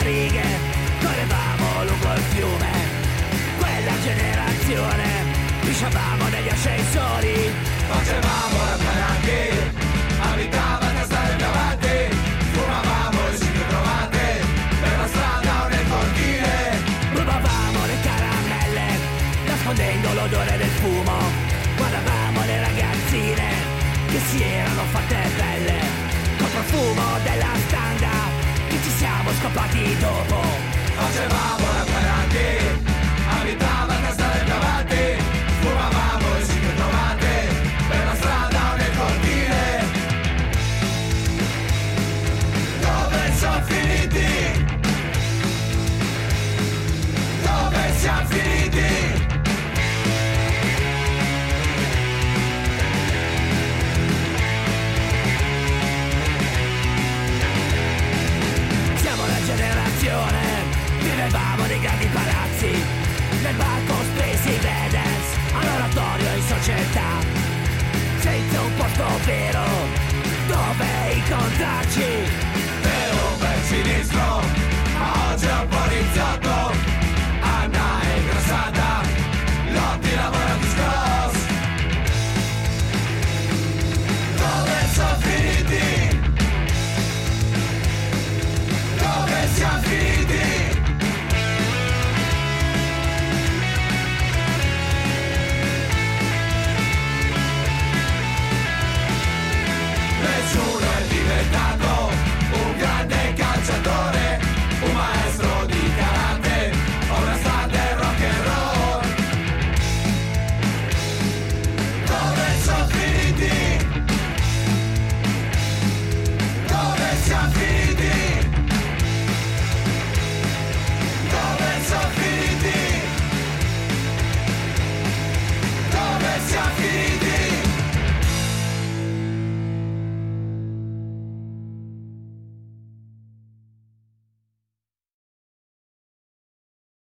righe, correvamo lungo il fiume. Quella generazione, pisciavamo negli ascensori, facevamo la cananche, abitavano a stare davanti, fumavamo le sigle provate, per la strada o nel cortile. rubavamo le caramelle, nascondendo l'odore del fumo, guardavamo le ragazzine che si erano fatte belle, col profumo della stanga che ci siamo scopati dopo.